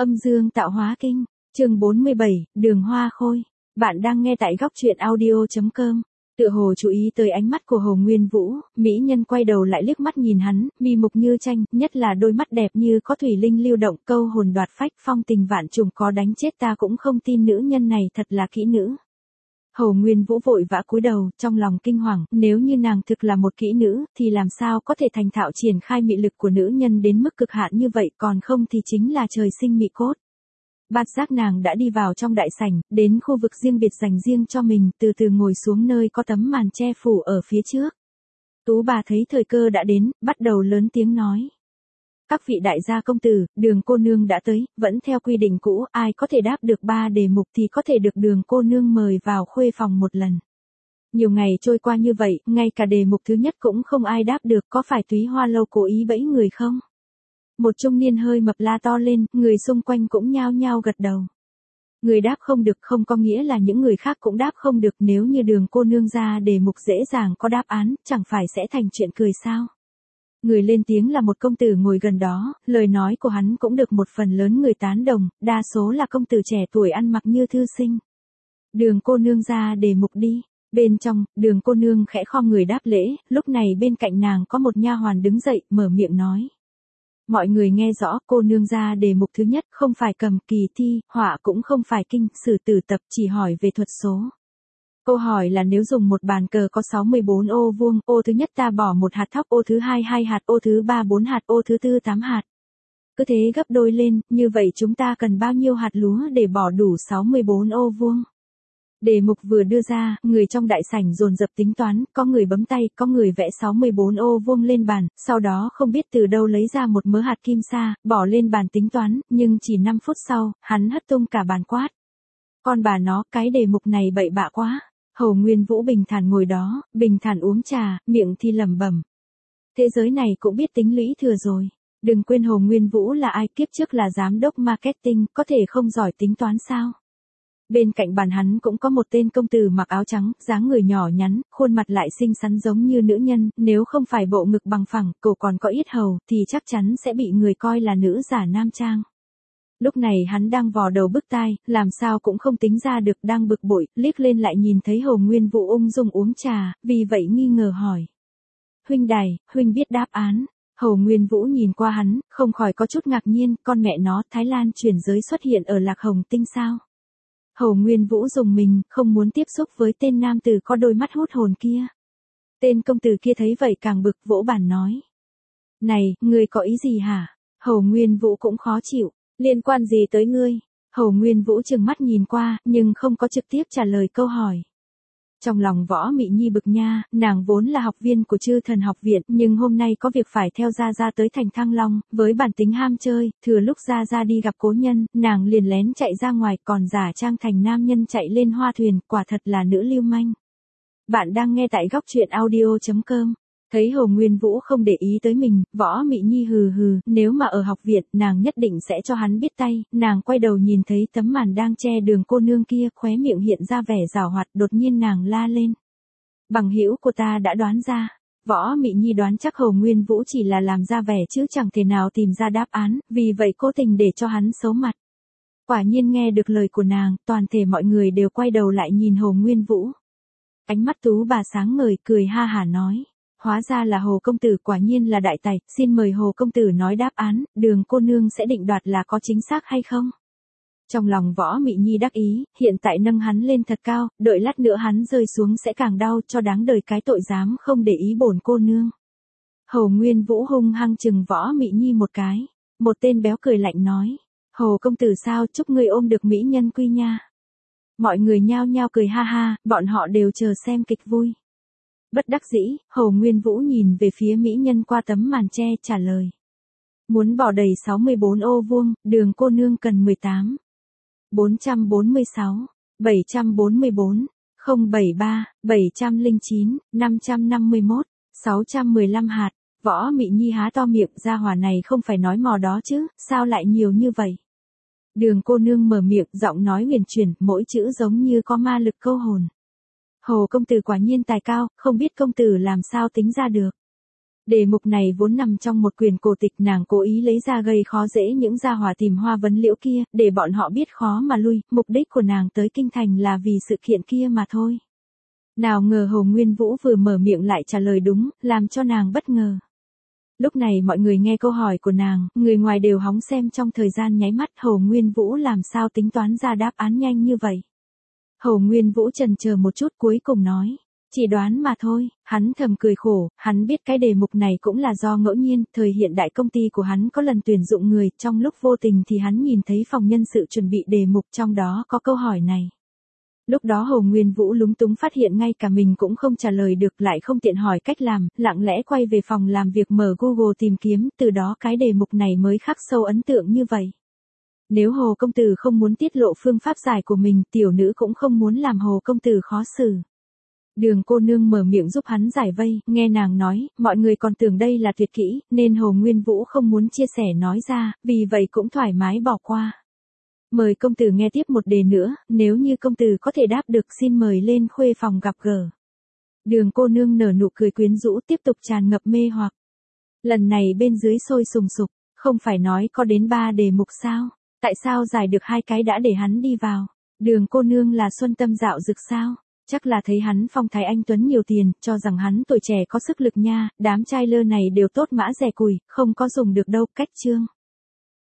Âm dương tạo hóa kinh, chương 47, đường hoa khôi. Bạn đang nghe tại góc truyện audio.com. Tựa hồ chú ý tới ánh mắt của Hồ Nguyên Vũ, mỹ nhân quay đầu lại liếc mắt nhìn hắn, mi mục như tranh, nhất là đôi mắt đẹp như có thủy linh lưu động, câu hồn đoạt phách, phong tình vạn trùng, có đánh chết ta cũng không tin nữ nhân này thật là kỹ nữ. Hồ Nguyên Vũ vội vã cúi đầu, trong lòng kinh hoàng, nếu như nàng thực là một kỹ nữ, thì làm sao có thể thành thạo triển khai mị lực của nữ nhân đến mức cực hạn như vậy, còn không thì chính là trời sinh mị cốt. Bạt giác nàng đã đi vào trong đại sảnh, đến khu vực riêng biệt dành riêng cho mình, từ từ ngồi xuống nơi có tấm màn che phủ ở phía trước. Tú bà thấy thời cơ đã đến, bắt đầu lớn tiếng nói. Các vị đại gia công tử, đường cô nương đã tới, vẫn theo quy định cũ, ai có thể đáp được 3 đề mục thì có thể được đường cô nương mời vào khuê phòng một lần. Nhiều ngày trôi qua như vậy, ngay cả đề mục thứ nhất cũng không ai đáp được, có phải Túy Hoa Lâu cố ý bẫy người không? Một trung niên hơi mập la to lên, người xung quanh cũng nhao nhao gật đầu. Người đáp không được không có nghĩa là những người khác cũng đáp không được, nếu như đường cô nương ra đề mục dễ dàng có đáp án, chẳng phải sẽ thành chuyện cười sao? Người lên tiếng là một công tử ngồi gần đó, lời nói của hắn cũng được một phần lớn người tán đồng, đa số là công tử trẻ tuổi ăn mặc như thư sinh. Đường cô nương ra đề mục đi. Bên trong, đường cô nương khẽ khom người đáp lễ, lúc này bên cạnh nàng có một nha hoàn đứng dậy, mở miệng nói. Mọi người nghe rõ, cô nương ra đề mục thứ nhất không phải cầm kỳ thi, họa cũng không phải kinh, sử tử tập, chỉ hỏi về thuật số. Câu hỏi là nếu dùng một bàn cờ có 64 ô vuông, ô thứ nhất ta bỏ 1 hạt thóc, ô thứ hai 2 hạt, ô thứ ba 4 hạt, ô thứ tư 8 hạt. Cứ thế gấp đôi lên, như vậy chúng ta cần bao nhiêu hạt lúa để bỏ đủ 64 ô vuông? Đề mục vừa đưa ra, người trong đại sảnh dồn dập tính toán, có người bấm tay, có người vẽ 64 ô vuông lên bàn, sau đó không biết từ đâu lấy ra một mớ hạt kim sa, bỏ lên bàn tính toán, nhưng chỉ 5 phút sau, hắn hất tung cả bàn quát. Con bà nó, cái đề mục này bậy bạ quá. Hồ Nguyên Vũ bình thản ngồi đó, bình thản uống trà, miệng thì lẩm bẩm. Thế giới này cũng biết tính lũy thừa rồi. Đừng quên Hồ Nguyên Vũ là ai, kiếp trước là giám đốc marketing, có thể không giỏi tính toán sao? Bên cạnh bàn hắn cũng có một tên công tử mặc áo trắng, dáng người nhỏ nhắn, khuôn mặt lại xinh xắn giống như nữ nhân, nếu không phải bộ ngực bằng phẳng, cổ còn có yết hầu, thì chắc chắn sẽ bị người coi là nữ giả nam trang. Lúc này hắn đang vò đầu bứt tai, làm sao cũng không tính ra được, đang bực bội, liếc lên lại nhìn thấy Hồ Nguyên Vũ ung dung uống trà, vì vậy nghi ngờ hỏi. Huynh đài, huynh biết đáp án. Hồ Nguyên Vũ nhìn qua hắn, không khỏi có chút ngạc nhiên, con mẹ nó, Thái Lan chuyển giới xuất hiện ở Lạc Hồng Tinh sao? Hồ Nguyên Vũ dùng mình, không muốn tiếp xúc với tên nam tử có đôi mắt hút hồn kia. Tên công tử kia thấy vậy càng bực, vỗ bàn nói. Này, ngươi có ý gì hả? Hồ Nguyên Vũ cũng khó chịu. Liên quan gì tới ngươi? Hồ Nguyên Vũ trừng mắt nhìn qua, nhưng không có trực tiếp trả lời câu hỏi. Trong lòng Võ Mị Nhi bực nha, nàng vốn là học viên của Chư Thần học viện, nhưng hôm nay có việc phải theo Gia Gia tới thành Thăng Long, với bản tính ham chơi, thừa lúc Gia Gia đi gặp cố nhân, nàng liền lén chạy ra ngoài, còn giả trang thành nam nhân chạy lên hoa thuyền, quả thật là nữ lưu manh. Bạn đang nghe tại góc truyện audio.com. Thấy Hồ Nguyên Vũ không để ý tới mình, Võ Mị Nhi hừ hừ, nếu mà ở học viện, nàng nhất định sẽ cho hắn biết tay, nàng quay đầu nhìn thấy tấm màn đang che đường cô nương kia, khóe miệng hiện ra vẻ giảo hoạt, đột nhiên nàng la lên. Bằng hữu của ta đã đoán ra. Võ Mị Nhi đoán chắc Hồ Nguyên Vũ chỉ là làm ra vẻ chứ chẳng thể nào tìm ra đáp án, vì vậy cố tình để cho hắn xấu mặt. Quả nhiên nghe được lời của nàng, toàn thể mọi người đều quay đầu lại nhìn Hồ Nguyên Vũ. Ánh mắt Tú bà sáng ngời, cười ha hả nói. Hóa ra là Hồ công tử, quả nhiên là đại tài, xin mời Hồ công tử nói đáp án, đường cô nương sẽ định đoạt là có chính xác hay không? Trong lòng Võ Mị Nhi đắc ý, hiện tại nâng hắn lên thật cao, đợi lát nữa hắn rơi xuống sẽ càng đau, cho đáng đời cái tội dám không để ý bổn cô nương. Hồ Nguyên Vũ hung hăng chừng Võ Mị Nhi một cái, một tên béo cười lạnh nói, Hồ công tử sao, chúc ngươi ôm được mỹ nhân quy nha. Mọi người nhao nhao cười ha ha, bọn họ đều chờ xem kịch vui. Bất đắc dĩ, Hồ Nguyên Vũ nhìn về phía mỹ nhân qua tấm màn che, trả lời. Muốn bỏ đầy 64 ô vuông, đường cô nương cần 18. 446, 744, 073, 709, 551, 615 hạt. Võ Mị Nhi há to miệng, gia hỏa này không phải nói mò đó chứ, sao lại nhiều như vậy? Đường cô nương mở miệng, giọng nói huyền chuyển, mỗi chữ giống như có ma lực câu hồn. Hồ công tử quả nhiên tài cao, không biết công tử làm sao tính ra được. Đề mục này vốn nằm trong một quyển cổ tịch, nàng cố ý lấy ra gây khó dễ những gia hỏa tìm hoa vấn liễu kia, để bọn họ biết khó mà lui, mục đích của nàng tới kinh thành là vì sự kiện kia mà thôi. Nào ngờ Hồ Nguyên Vũ vừa mở miệng lại trả lời đúng, làm cho nàng bất ngờ. Lúc này mọi người nghe câu hỏi của nàng, người ngoài đều hóng xem trong thời gian nháy mắt. Hồ Nguyên Vũ làm sao tính toán ra đáp án nhanh như vậy. Hồ Nguyên Vũ chần chờ một chút cuối cùng nói. Chỉ đoán mà thôi, hắn thầm cười khổ, hắn biết cái đề mục này cũng là do ngẫu nhiên, thời hiện đại công ty của hắn có lần tuyển dụng người, trong lúc vô tình thì hắn nhìn thấy phòng nhân sự chuẩn bị đề mục trong đó có câu hỏi này. Lúc đó Hồ Nguyên Vũ lúng túng phát hiện ngay cả mình cũng không trả lời được, lại không tiện hỏi cách làm, lặng lẽ quay về phòng làm việc mở Google tìm kiếm, từ đó cái đề mục này mới khắc sâu ấn tượng như vậy. Nếu Hồ công tử không muốn tiết lộ phương pháp giải của mình, tiểu nữ cũng không muốn làm Hồ công tử khó xử. Đường cô nương mở miệng giúp hắn giải vây, nghe nàng nói, mọi người còn tưởng đây là tuyệt kỹ, nên Hồ Nguyên Vũ không muốn chia sẻ nói ra, vì vậy cũng thoải mái bỏ qua. Mời công tử nghe tiếp một đề nữa, nếu như công tử có thể đáp được xin mời lên khuê phòng gặp gỡ. Đường cô nương nở nụ cười quyến rũ tiếp tục tràn ngập mê hoặc. Lần này bên dưới sôi sùng sục, không phải nói có đến 3 đề mục sao, tại sao giải được 2 cái đã để hắn đi vào. Đường cô nương là xuân tâm dạo dực sao, chắc là thấy hắn phong thái anh tuấn nhiều tiền, cho rằng hắn tuổi trẻ có sức lực nha, đám trai lơ này đều tốt mã rẻ cùi, không có dùng được đâu. Cách chương